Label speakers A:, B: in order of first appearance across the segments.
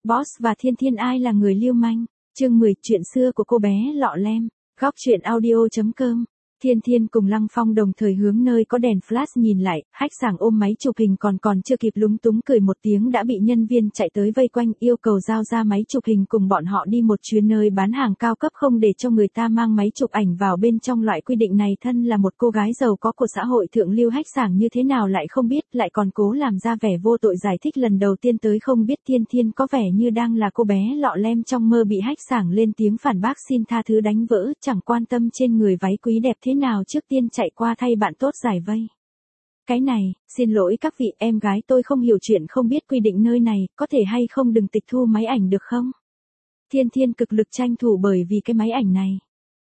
A: Boss và Thiên Thiên ai là người lưu manh? Chương 10, chuyện xưa của cô bé lọ lem. Góc truyện audio.com. Thiên Thiên cùng Lăng Phong đồng thời hướng nơi có đèn flash nhìn lại, Hách Sảng ôm máy chụp hình còn chưa kịp lúng túng cười một tiếng đã bị nhân viên chạy tới vây quanh yêu cầu giao ra máy chụp hình cùng bọn họ đi một chuyến nơi bán hàng cao cấp không để cho người ta mang máy chụp ảnh vào bên trong. Loại quy định này thân là một cô gái giàu có của xã hội thượng lưu Hách Sảng như thế nào lại không biết, lại còn cố làm ra vẻ vô tội giải thích lần đầu tiên tới không biết. Thiên Thiên có vẻ như đang là cô bé lọ lem trong mơ bị Hách Sảng lên tiếng phản bác xin tha thứ đánh vỡ, chẳng quan tâm trên người váy quý đẹp thế nào trước tiên chạy qua thay bạn tốt giải vây. Cái này, xin lỗi các vị, em gái tôi không hiểu chuyện không biết quy định nơi này, có thể hay không đừng tịch thu máy ảnh được không? Thiên Thiên cực lực tranh thủ bởi vì cái máy ảnh này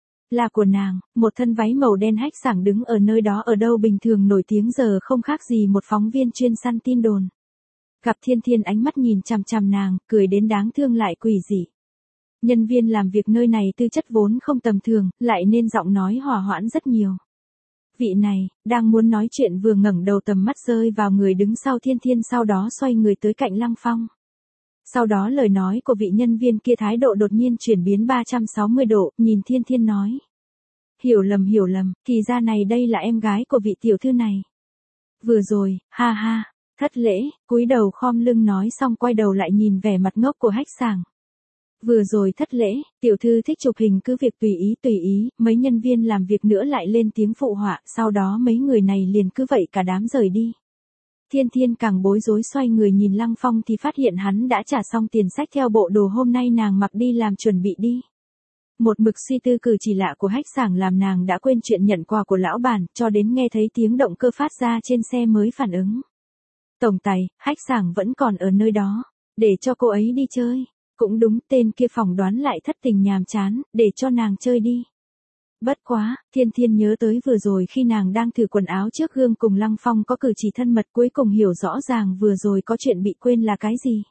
A: là của nàng, một thân váy màu đen. Hách Sảng đứng ở nơi đó ở đâu bình thường nổi tiếng giờ không khác gì một phóng viên chuyên săn tin đồn. Gặp Thiên Thiên ánh mắt nhìn chằm chằm nàng, cười đến đáng thương lại quỷ dị. Nhân viên làm việc nơi này tư chất vốn không tầm thường, lại nên giọng nói hòa hoãn rất nhiều. Vị này, đang muốn nói chuyện vừa ngẩng đầu tầm mắt rơi vào người đứng sau Thiên Thiên, sau đó xoay người tới cạnh Lăng Phong. Sau đó lời nói của vị nhân viên kia thái độ đột nhiên chuyển biến 360 độ, nhìn Thiên Thiên nói. Hiểu lầm, thì ra này đây là em gái của vị tiểu thư này. Vừa rồi, ha ha, thất lễ, cúi đầu khom lưng nói xong quay đầu lại nhìn vẻ mặt ngốc của Hách Sảng. Vừa rồi thất lễ, tiểu thư thích chụp hình cứ việc tùy ý, mấy nhân viên làm việc nữa lại lên tiếng phụ họa, sau đó mấy người này liền cứ vậy cả đám rời đi. Thiên Thiên càng bối rối xoay người nhìn Lăng Phong thì phát hiện hắn đã trả xong tiền xách theo bộ đồ hôm nay nàng mặc đi làm chuẩn bị đi. Một mực suy tư cử chỉ lạ của Hách Sảng làm nàng đã quên chuyện nhận quà của lão bản, cho đến nghe thấy tiếng động cơ phát ra trên xe mới phản ứng. Tổng tài, Hách Sảng vẫn còn ở nơi đó, để cho cô ấy đi chơi. Cũng đúng, tên kia phỏng đoán lại thất tình nhàm chán, để cho nàng chơi đi. Bất quá, Thiên Thiên nhớ tới vừa rồi khi nàng đang thử quần áo trước gương cùng Lăng Phong có cử chỉ thân mật, cuối cùng hiểu rõ ràng vừa rồi có chuyện bị quên là cái gì.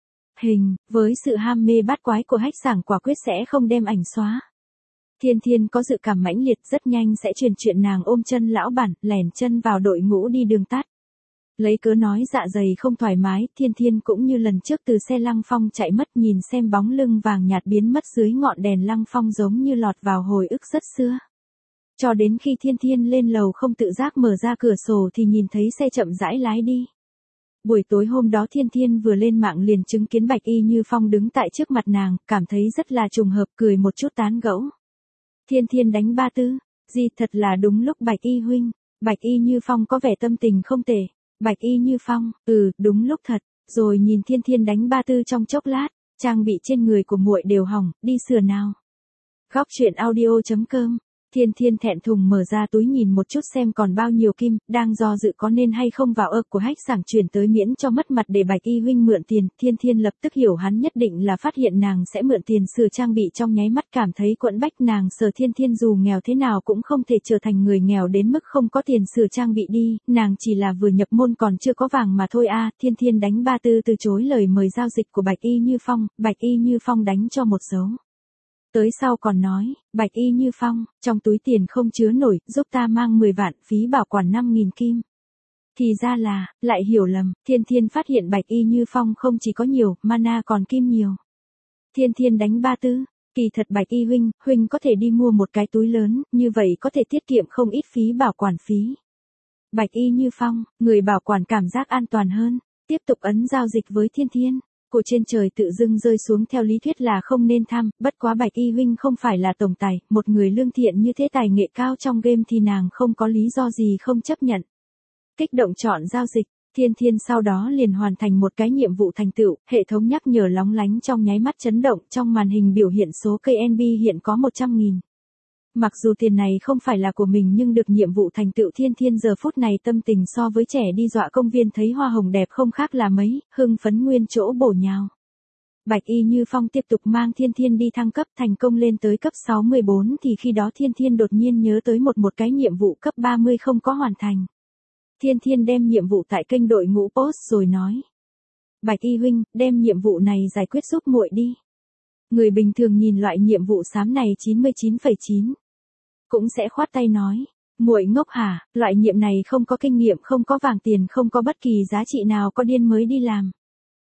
A: Với sự ham mê bát quái của Hách Sảng quả quyết sẽ không đem ảnh xóa. Thiên Thiên có dự cảm mãnh liệt rất nhanh sẽ truyền chuyện nàng ôm chân lão bản, lẻn chân vào đội ngũ đi đường tắt. Lấy cớ nói dạ dày không thoải mái, Thiên Thiên cũng như lần trước từ xe Lăng Phong chạy mất, nhìn xem bóng lưng vàng nhạt biến mất dưới ngọn đèn Lăng Phong giống như lọt vào hồi ức rất xưa. Cho đến khi Thiên Thiên lên lầu không tự giác mở ra cửa sổ thì nhìn thấy xe chậm rãi lái đi. Buổi tối hôm đó Thiên Thiên vừa lên mạng liền chứng kiến Bạch Y Như Phong đứng tại trước mặt nàng, cảm thấy rất là trùng hợp, cười một chút tán gẫu. Thiên Thiên đánh ba tư, gì thật là đúng lúc Bạch Y huynh. Bạch Y Như Phong có vẻ tâm tình không tệ. Bạch Y Như Phong, đúng lúc thật, rồi nhìn Thiên Thiên đánh ba tư trong chốc lát, trang bị trên người của muội đều hỏng, đi sửa nào. Góc truyện audio.com. Thiên Thiên thẹn thùng mở ra túi nhìn một chút xem còn bao nhiêu kim, đang do dự có nên hay không vào của Hách Sảng chuyển tới miễn cho mất mặt để Bạch Y huynh mượn tiền. Thiên Thiên lập tức hiểu hắn nhất định là phát hiện nàng sẽ mượn tiền sửa trang bị, trong nháy mắt cảm thấy quẫn bách. Nàng sờ Thiên Thiên dù nghèo thế nào cũng không thể trở thành người nghèo đến mức không có tiền sửa trang bị đi, nàng chỉ là vừa nhập môn còn chưa có vàng mà thôi a. Thiên Thiên đánh ba tư từ chối lời mời giao dịch của Bạch Y Như Phong, Bạch Y Như Phong đánh cho một dấu. Tới sau còn nói, Bạch Y Như Phong, trong túi tiền không chứa nổi, giúp ta mang 10 vạn, phí bảo quản 5.000 kim. Thì ra là, lại hiểu lầm, Thiên Thiên phát hiện Bạch Y Như Phong không chỉ có nhiều, mana còn kim nhiều. Thiên Thiên đánh ba tư, kỳ thật Bạch Y huynh có thể đi mua một cái túi lớn, như vậy có thể tiết kiệm không ít phí bảo quản phí. Bạch Y Như Phong, người bảo quản cảm giác an toàn hơn, tiếp tục ấn giao dịch với Thiên Thiên. Của trên trời tự dưng rơi xuống theo lý thuyết là không nên tham, bất quá Bạch Y huynh không phải là tổng tài, một người lương thiện như thế tài nghệ cao trong game thì nàng không có lý do gì không chấp nhận. Kích động chọn giao dịch, Thiên Thiên sau đó liền hoàn thành một cái nhiệm vụ thành tựu, hệ thống nhắc nhở lóng lánh trong nháy mắt chấn động, trong màn hình biểu hiện số KNB hiện có 100.000. Mặc dù tiền này không phải là của mình nhưng được nhiệm vụ thành tựu, Thiên Thiên giờ phút này tâm tình so với trẻ đi dọa công viên thấy hoa hồng đẹp không khác là mấy, hưng phấn nguyên chỗ bổ nhào. Bạch Y Như Phong tiếp tục mang Thiên Thiên đi thăng cấp thành công lên tới cấp 64 thì khi đó Thiên Thiên đột nhiên nhớ tới một cái nhiệm vụ cấp 30 không có hoàn thành. Thiên Thiên đem nhiệm vụ tại kênh đội ngũ post rồi nói. Bạch Y huynh, đem nhiệm vụ này giải quyết giúp muội đi. Người bình thường nhìn loại nhiệm vụ xám này 99,9. Cũng sẽ khoát tay nói, muội ngốc hả, loại nhiệm này không có kinh nghiệm, không có vàng tiền, không có bất kỳ giá trị nào, có điên mới đi làm.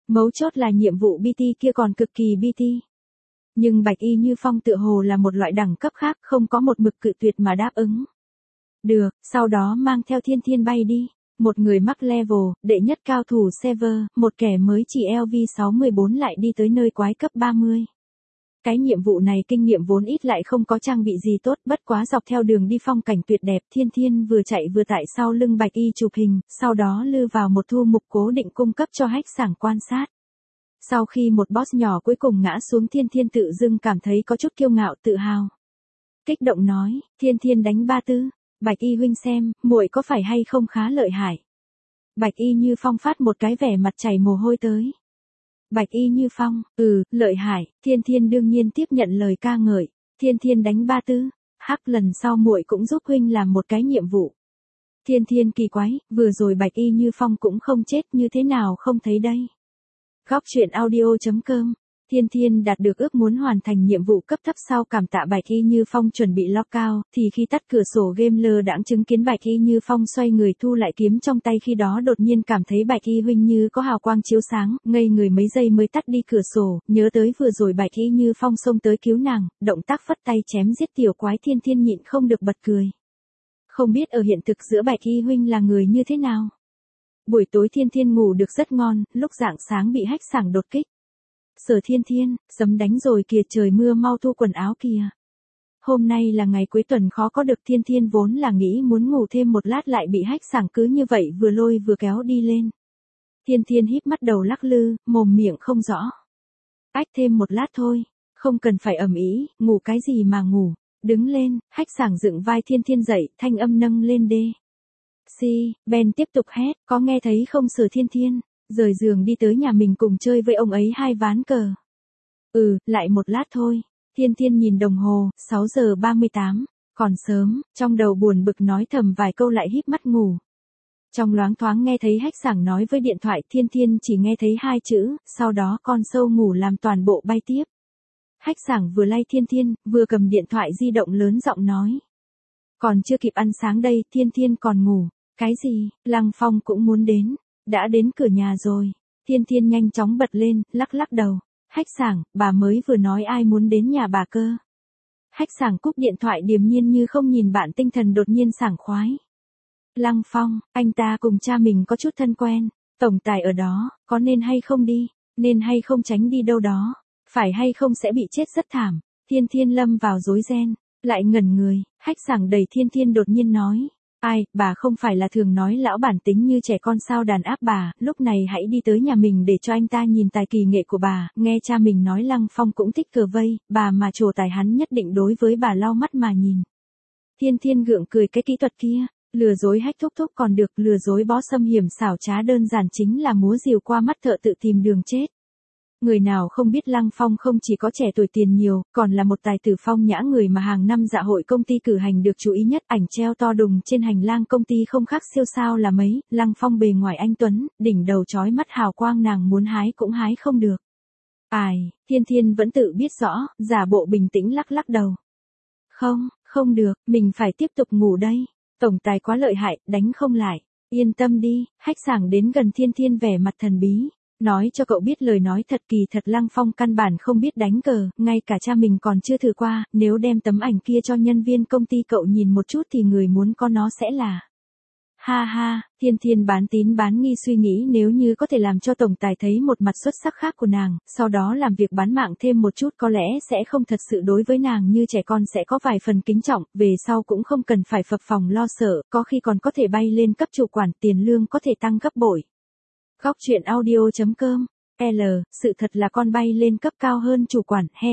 A: Mấu chốt là nhiệm vụ BT kia còn cực kỳ BT. Nhưng Bạch Y Như Phong tựa hồ là một loại đẳng cấp khác, không có một mực cự tuyệt mà đáp ứng. Được, sau đó mang theo Thiên Thiên bay đi. Một người mắc level, đệ nhất cao thủ server, một kẻ mới chỉ LV614 lại đi tới nơi quái cấp 30. Cái nhiệm vụ này kinh nghiệm vốn ít lại không có trang bị gì tốt, bất quá dọc theo đường đi phong cảnh tuyệt đẹp, Thiên Thiên vừa chạy vừa tại sau lưng Bạch Y chụp hình, sau đó lư vào một thu mục cố định cung cấp cho Hách Sảng quan sát. Sau khi một boss nhỏ cuối cùng ngã xuống, Thiên Thiên tự dưng cảm thấy có chút kiêu ngạo tự hào. Kích động nói, Thiên Thiên đánh 34, Bạch Y huynh xem, muội có phải hay không khá lợi hại. Bạch Y Như Phong phát một cái vẻ mặt chảy mồ hôi tới. Bạch Y Như Phong, lợi hại, Thiên Thiên đương nhiên tiếp nhận lời ca ngợi, Thiên Thiên đánh 34, hắc lần sau muội cũng giúp huynh làm một cái nhiệm vụ. Thiên Thiên kỳ quái, vừa rồi Bạch Y Như Phong cũng không chết, như thế nào không thấy đây. Góc truyện audio.com. Thiên Thiên đạt được ước muốn hoàn thành nhiệm vụ cấp thấp sau cảm tạ Bạch Y Như Phong chuẩn bị lockout, thì khi tắt cửa sổ game lơ đãng chứng kiến Bạch Y Như Phong xoay người thu lại kiếm trong tay, khi đó đột nhiên cảm thấy Bạch Y huynh như có hào quang chiếu sáng, ngây người mấy giây mới tắt đi cửa sổ, nhớ tới vừa rồi Bạch Y Như Phong xông tới cứu nàng, động tác phất tay chém giết tiểu quái, Thiên Thiên nhịn không được bật cười. Không biết ở hiện thực giữa Bạch Y huynh là người như thế nào. Buổi tối Thiên Thiên ngủ được rất ngon, lúc rạng sáng bị Hách Sảng đột kích. Sở Thiên Thiên, sấm đánh rồi kìa, trời mưa mau thu quần áo kìa. Hôm nay là ngày cuối tuần khó có được, Thiên Thiên vốn là nghĩ muốn ngủ thêm một lát lại bị Hách Sảng cứ như vậy vừa lôi vừa kéo đi lên. Thiên Thiên híp mắt đầu lắc lư, mồm miệng không rõ. Ách thêm một lát thôi, không cần phải ầm ĩ, ngủ cái gì mà ngủ, đứng lên, Hách Sảng dựng vai Thiên Thiên dậy, thanh âm nâng lên đê. Ben tiếp tục hét, có nghe thấy không Sở Thiên Thiên, rời giường đi tới nhà mình cùng chơi với ông ấy 2 ván cờ. Lại một lát thôi. Thiên Thiên nhìn đồng hồ, 6 giờ 38, còn sớm, trong đầu buồn bực nói thầm vài câu lại híp mắt ngủ. Trong loáng thoáng nghe thấy Hách Sảng nói với điện thoại, Thiên Thiên chỉ nghe thấy 2 chữ, sau đó con sâu ngủ làm toàn bộ bay tiếp. Hách Sảng vừa lay Thiên Thiên, vừa cầm điện thoại di động lớn giọng nói. Còn chưa kịp ăn sáng đây, Thiên Thiên còn ngủ. Cái gì, Lăng Phong cũng muốn đến, đã đến cửa nhà rồi. Thiên Thiên nhanh chóng bật lên, lắc lắc đầu. Hách Sảng, bà mới vừa nói ai muốn đến nhà bà cơ. Hách Sảng cúp điện thoại điềm nhiên như không nhìn bạn, tinh thần đột nhiên sảng khoái. Lăng Phong, anh ta cùng cha mình có chút thân quen, tổng tài ở đó, có nên hay không đi, nên hay không tránh đi đâu đó, phải hay không sẽ bị chết rất thảm. Thiên Thiên lâm vào rối ren, lại ngẩn người, Hách Sảng đẩy Thiên Thiên đột nhiên nói. Ai, bà không phải là thường nói lão bản tính như trẻ con sao, đàn áp bà, lúc này hãy đi tới nhà mình để cho anh ta nhìn tài kỳ nghệ của bà, nghe cha mình nói Lăng Phong cũng thích cờ vây, bà mà trổ tài hắn nhất định đối với bà lau mắt mà nhìn. Thiên Thiên gượng cười cái kỹ thuật kia, lừa dối Hách thúc thúc còn được, lừa dối bó xâm hiểm xảo trá đơn giản chính là múa rìu qua mắt thợ tự tìm đường chết. Người nào không biết Lăng Phong không chỉ có trẻ tuổi tiền nhiều, còn là một tài tử phong nhã, người mà hàng năm dạ hội công ty cử hành được chú ý nhất, ảnh treo to đùng trên hành lang công ty không khác siêu sao là mấy. Lăng Phong bề ngoài anh tuấn, đỉnh đầu chói mắt hào quang, nàng muốn hái cũng hái không được. Thiên Thiên vẫn tự biết rõ, giả bộ bình tĩnh lắc lắc đầu. Không được, mình phải tiếp tục ngủ đây. Tổng tài quá lợi hại, đánh không lại. Yên tâm đi, Hách Sảng đến gần Thiên Thiên vẻ mặt thần bí. Nói cho cậu biết lời nói thật, kỳ thật Lăng Phong căn bản không biết đánh cờ, ngay cả cha mình còn chưa thử qua, nếu đem tấm ảnh kia cho nhân viên công ty cậu nhìn một chút thì người muốn có nó sẽ là. Ha, Thiên Thiên bán tín bán nghi suy nghĩ nếu như có thể làm cho tổng tài thấy một mặt xuất sắc khác của nàng, sau đó làm việc bán mạng thêm một chút, có lẽ sẽ không thật sự đối với nàng như trẻ con, sẽ có vài phần kính trọng, về sau cũng không cần phải phập phồng lo sợ, có khi còn có thể bay lên cấp chủ quản, tiền lương có thể tăng gấp bội. Góc truyện audio.com. Sự thật là con bay lên cấp cao hơn chủ quản, he.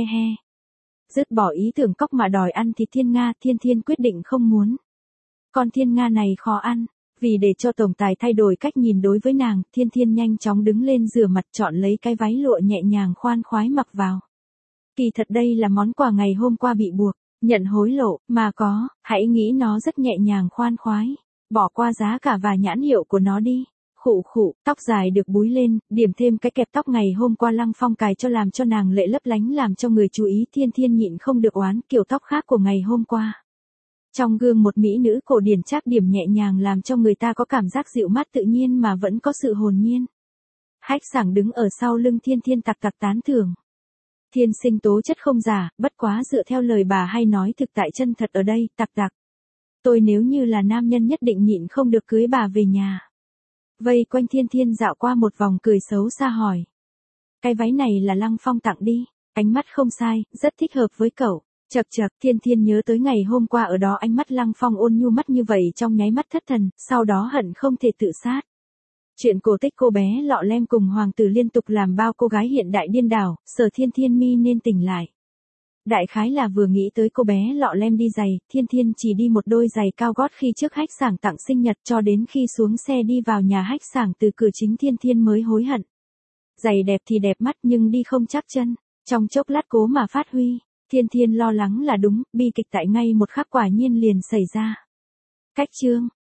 A: Dứt bỏ ý tưởng cóc mà đòi ăn thịt Thiên Nga, Thiên Thiên quyết định không muốn. Con Thiên Nga này khó ăn, vì để cho tổng tài thay đổi cách nhìn đối với nàng, Thiên Thiên nhanh chóng đứng lên rửa mặt, chọn lấy cái váy lụa nhẹ nhàng khoan khoái mặc vào. Kỳ thật đây là món quà ngày hôm qua bị buộc, nhận hối lộ, mà có, hãy nghĩ nó rất nhẹ nhàng khoan khoái, bỏ qua giá cả và nhãn hiệu của nó đi. Khụ, tóc dài được búi lên, điểm thêm cái kẹp tóc ngày hôm qua Lăng Phong cài cho làm cho nàng lệ lấp lánh, làm cho người chú ý. Thiên Thiên nhịn không được oán, kiểu tóc khác của ngày hôm qua. Trong gương một mỹ nữ cổ điển trác điểm nhẹ nhàng làm cho người ta có cảm giác dịu mát tự nhiên mà vẫn có sự hồn nhiên. Hách Sảng đứng ở sau lưng Thiên Thiên tặc tặc tán thưởng. Thiên sinh tố chất không giả, bất quá dựa theo lời bà hay nói thực tại chân thật ở đây, tặc tặc. Tôi nếu như là nam nhân nhất định nhịn không được cưới bà về nhà. Vây quanh Thiên Thiên dạo qua một vòng cười xấu xa hỏi. Cái váy này là Lăng Phong tặng đi, ánh mắt không sai, rất thích hợp với cậu. Chậc chậc, Thiên Thiên nhớ tới ngày hôm qua ở đó ánh mắt Lăng Phong ôn nhu mắt như vậy trong nháy mắt thất thần, sau đó hận không thể tự sát. Chuyện cổ tích cô bé lọ lem cùng hoàng tử liên tục làm bao cô gái hiện đại điên đảo, Sở Thiên Thiên mi nên tỉnh lại. Đại khái là vừa nghĩ tới cô bé lọ lem đi giày, Thiên Thiên chỉ đi một đôi giày cao gót khi trước Hách Sảng tặng sinh nhật cho đến khi xuống xe đi vào nhà Hách Sảng từ cửa chính Thiên Thiên mới hối hận. Giày đẹp thì đẹp mắt nhưng đi không chắc chân, trong chốc lát cố mà phát huy, Thiên Thiên lo lắng là đúng, bi kịch tại ngay một khắc quả nhiên liền xảy ra. Cách chương